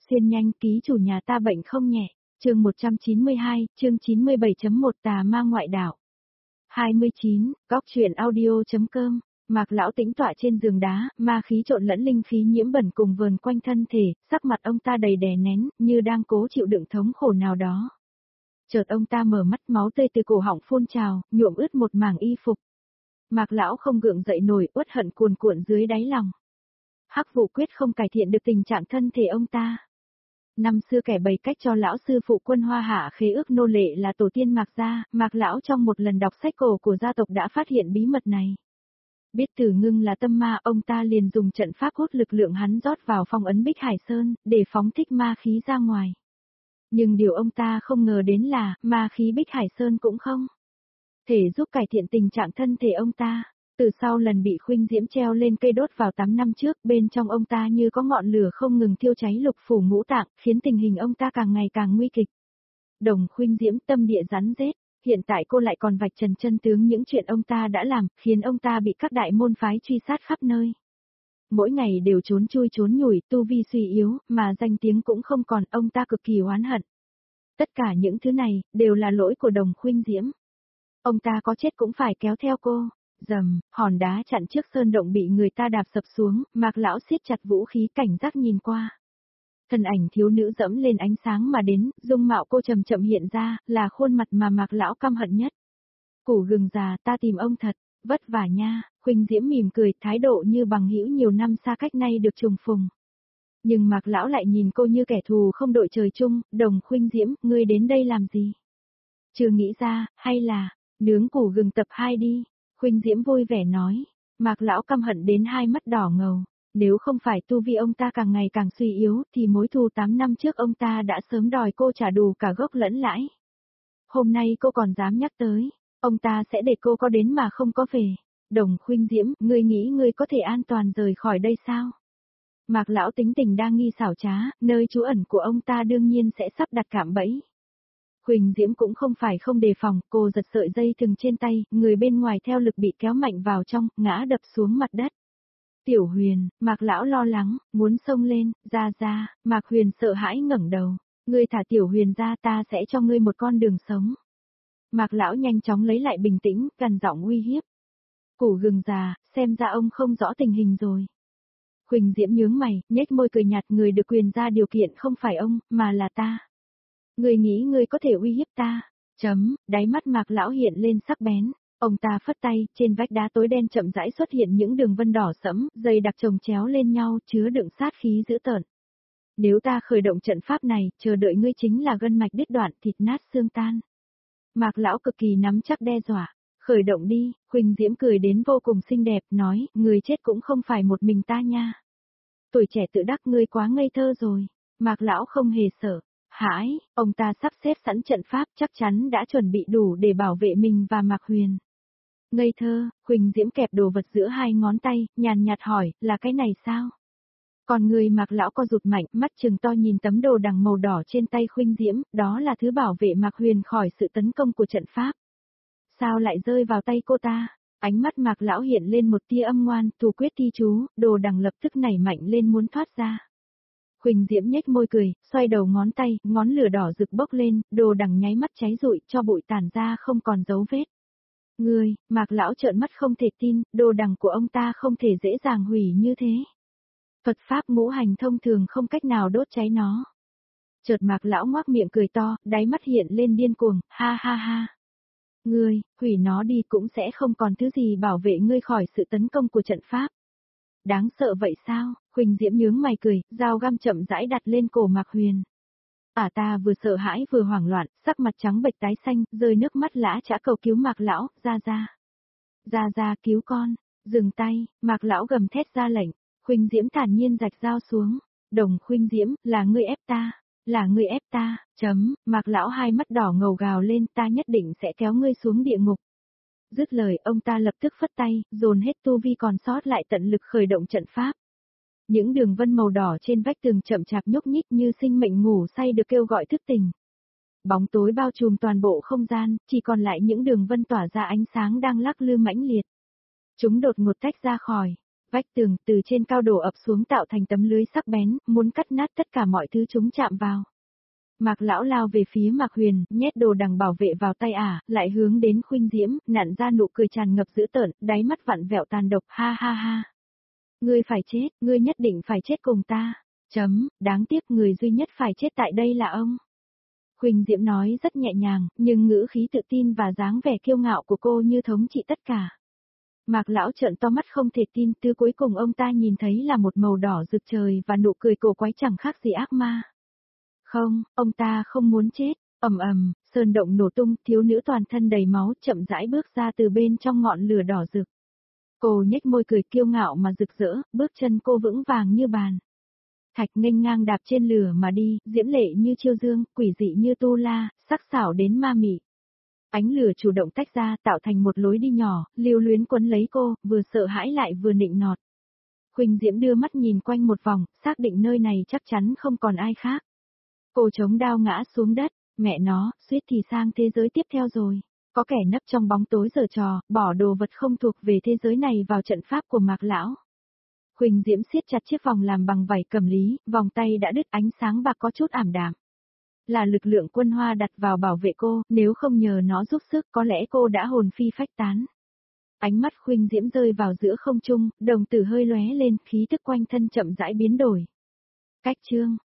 Xuyên nhanh, ký chủ nhà ta bệnh không nhẹ. Chương 192, chương 97.1 Tà ma ngoại đạo. 29, góc truyện audio.com. Mạc lão tĩnh tọa trên giường đá, ma khí trộn lẫn linh khí nhiễm bẩn cùng vờn quanh thân thể, sắc mặt ông ta đầy đè nén, như đang cố chịu đựng thống khổ nào đó. Chợt ông ta mở mắt, máu tươi từ cổ họng phun trào, nhuộm ướt một mảng y phục. Mạc lão không gượng dậy nổi, uất hận cuồn cuộn dưới đáy lòng. Hắc vụ quyết không cải thiện được tình trạng thân thể ông ta. Năm xưa kẻ bày cách cho lão sư phụ Quân Hoa Hạ khế ước nô lệ là tổ tiên Mạc gia, Mạc lão trong một lần đọc sách cổ của gia tộc đã phát hiện bí mật này. Biết Tử Ngưng là tâm ma, ông ta liền dùng trận pháp hút lực lượng hắn rót vào phong ấn Bích Hải Sơn, để phóng thích ma khí ra ngoài. Nhưng điều ông ta không ngờ đến là, ma khí Bích Hải Sơn cũng không thể giúp cải thiện tình trạng thân thể ông ta. Từ sau lần bị Khuynh Diễm treo lên cây đốt vào 8 năm trước, bên trong ông ta như có ngọn lửa không ngừng thiêu cháy lục phủ ngũ tạng, khiến tình hình ông ta càng ngày càng nguy kịch. Đồng Khuynh Diễm tâm địa rắn rết, hiện tại cô lại còn vạch trần chân tướng những chuyện ông ta đã làm, khiến ông ta bị các đại môn phái truy sát khắp nơi. Mỗi ngày đều trốn chui trốn nhủi, tu vi suy yếu, mà danh tiếng cũng không còn, ông ta cực kỳ oán hận. Tất cả những thứ này, đều là lỗi của Đồng Khuynh Diễm. Ông ta có chết cũng phải kéo theo cô. Rầm, hòn đá chặn trước sơn động bị người ta đạp sập xuống, Mạc lão siết chặt vũ khí cảnh giác nhìn qua. Thân ảnh thiếu nữ dẫm lên ánh sáng mà đến, dung mạo cô chậm chậm hiện ra, là khuôn mặt mà Mạc lão căm hận nhất. Củ gừng già, ta tìm ông thật, vất vả nha. Khuynh Diễm mỉm cười, thái độ như bằng hữu nhiều năm xa cách nay được trùng phùng. Nhưng Mạc lão lại nhìn cô như kẻ thù không đội trời chung. Đồng Khuynh Diễm, ngươi đến đây làm gì? Chưa nghĩ ra, hay là nướng củ gừng tập 2 đi. Khuynh Diễm vui vẻ nói. Mạc lão căm hận đến hai mắt đỏ ngầu. Nếu không phải tu vi ông ta càng ngày càng suy yếu, thì mối thù 8 năm trước ông ta đã sớm đòi cô trả đủ cả gốc lẫn lãi. Hôm nay cô còn dám nhắc tới, ông ta sẽ để cô có đến mà không có về. Đồng Khuynh Diễm, ngươi nghĩ ngươi có thể an toàn rời khỏi đây sao? Mạc lão tính tình đa nghi xảo trá, nơi trú ẩn của ông ta đương nhiên sẽ sắp đặt cạm bẫy. Khuynh Diễm cũng không phải không đề phòng, cô giật sợi dây thừng trên tay, người bên ngoài theo lực bị kéo mạnh vào trong, ngã đập xuống mặt đất. Tiểu Huyền, Mạc lão lo lắng, muốn xông lên, ra, Mạc Huyền sợ hãi ngẩng đầu, ngươi thả Tiểu Huyền ra, ta sẽ cho ngươi một con đường sống. Mạc lão nhanh chóng lấy lại bình tĩnh, gằn giọng uy hiếp. Củ gừng già, xem ra ông không rõ tình hình rồi. Khuynh Diễm nhướng mày, nhếch môi cười nhạt, người được quyền ra điều kiện không phải ông, mà là ta. Ngươi nghĩ ngươi có thể uy hiếp ta? Đáy mắt Mạc lão hiện lên sắc bén. Ông ta phất tay, trên vách đá tối đen chậm rãi xuất hiện những đường vân đỏ sẫm, dày đặc chồng chéo lên nhau, chứa đựng sát khí dữ tợn. Nếu ta khởi động trận pháp này, chờ đợi ngươi chính là gân mạch đứt đoạn, thịt nát xương tan. Mạc lão cực kỳ nắm chắc đe dọa. Khởi động đi. Khuynh Diễm cười đến vô cùng xinh đẹp, nói, người chết cũng không phải một mình ta nha. Tuổi trẻ tự đắc, ngươi quá ngây thơ rồi. Mạc lão không hề sợ. Hãi, ông ta sắp xếp sẵn trận pháp, chắc chắn đã chuẩn bị đủ để bảo vệ mình và Mạc Huyền. Ngây thơ, Khuynh Diễm kẹp đồ vật giữa hai ngón tay, nhàn nhạt hỏi, là cái này sao? Còn người Mạc lão co rụt mạnh, mắt trừng to nhìn tấm đồ đằng màu đỏ trên tay Khuynh Diễm, đó là thứ bảo vệ Mạc Huyền khỏi sự tấn công của trận pháp. Sao lại rơi vào tay cô ta? Ánh mắt Mạc lão hiện lên một tia âm ngoan, thủ quyết thi chú, đồ đằng lập tức nảy mạnh lên muốn thoát ra. Khuynh Diễm nhếch môi cười, xoay đầu ngón tay, ngón lửa đỏ rực bốc lên, đồ đằng nháy mắt cháy rụi, cho bụi tản ra không còn dấu vết. Ngươi, Mạc lão trợn mắt không thể tin, đồ đằng của ông ta không thể dễ dàng hủy như thế. Phật pháp ngũ hành thông thường không cách nào đốt cháy nó. Chợt Mạc lão ngoác miệng cười to, đáy mắt hiện lên điên cuồng, ha ha ha. Ngươi, hủy nó đi cũng sẽ không còn thứ gì bảo vệ ngươi khỏi sự tấn công của trận pháp. Đáng sợ vậy sao? Khuynh Diễm nhướng mày cười, dao găm chậm rãi đặt lên cổ Mạc Huyền. Ta vừa sợ hãi vừa hoảng loạn, sắc mặt trắng bệch tái xanh, rơi nước mắt lã chã cầu cứu Mạc lão, ra cứu con, dừng tay. Mạc lão gầm thét ra lệnh. Khuynh Diễm thản nhiên rạch dao xuống. Đồng Khuynh Diễm, là ngươi ép ta, Mạc lão hai mắt đỏ ngầu gào lên, ta nhất định sẽ kéo ngươi xuống địa ngục. Dứt lời, ông ta lập tức phất tay, dồn hết tu vi còn sót lại tận lực khởi động trận pháp. Những đường vân màu đỏ trên vách tường chậm chạp nhúc nhích như sinh mệnh ngủ say được kêu gọi thức tỉnh. Bóng tối bao trùm toàn bộ không gian, chỉ còn lại những đường vân tỏa ra ánh sáng đang lắc lư mãnh liệt. Chúng đột ngột tách ra khỏi. Vách tường từ trên cao đổ ập xuống tạo thành tấm lưới sắc bén, muốn cắt nát tất cả mọi thứ chúng chạm vào. Mạc lão lao về phía Mạc Huyền, nhét đồ đằng bảo vệ vào tay ả, lại hướng đến Khuynh Diễm, nặn ra nụ cười tràn ngập dữ tợn, đáy mắt vặn vẹo tàn độc, ha ha ha. Ngươi phải chết, ngươi nhất định phải chết cùng ta. Đáng tiếc người duy nhất phải chết tại đây là ông. Khuynh Diễm nói rất nhẹ nhàng, nhưng ngữ khí tự tin và dáng vẻ kiêu ngạo của cô như thống trị tất cả. Mạc lão trợn to mắt không thể tin, thứ cuối cùng ông ta nhìn thấy là một màu đỏ rực trời và nụ cười cổ quái chẳng khác gì ác ma. Không, ông ta không muốn chết. Sơn động nổ tung, thiếu nữ toàn thân đầy máu chậm rãi bước ra từ bên trong ngọn lửa đỏ rực. Cô nhếch môi cười kiêu ngạo mà rực rỡ, bước chân cô vững vàng như bàn thạch nghênh ngang đạp trên lửa mà đi, diễm lệ như chiêu dương, quỷ dị như tu la, sắc sảo đến ma mị. Ánh lửa chủ động tách ra tạo thành một lối đi nhỏ, lưu luyến quấn lấy cô, vừa sợ hãi lại vừa nịnh nọt. Khuynh Diễm đưa mắt nhìn quanh một vòng, xác định nơi này chắc chắn không còn ai khác. Cô chống đao ngã xuống đất, mẹ nó, suýt thì sang thế giới tiếp theo rồi. Có kẻ nấp trong bóng tối giở trò, bỏ đồ vật không thuộc về thế giới này vào trận pháp của Mạc lão. Khuynh Diễm siết chặt chiếc vòng làm bằng vảy cẩm lý, vòng tay đã đứt, ánh sáng bạc có chút ảm đạm. Là lực lượng quân hoa đặt vào bảo vệ cô, nếu không nhờ nó giúp sức có lẽ cô đã hồn phi phách tán. Ánh mắt Khuynh Diễm rơi vào giữa không trung, đồng tử hơi lóe lên, khí tức quanh thân chậm rãi biến đổi. Cách chương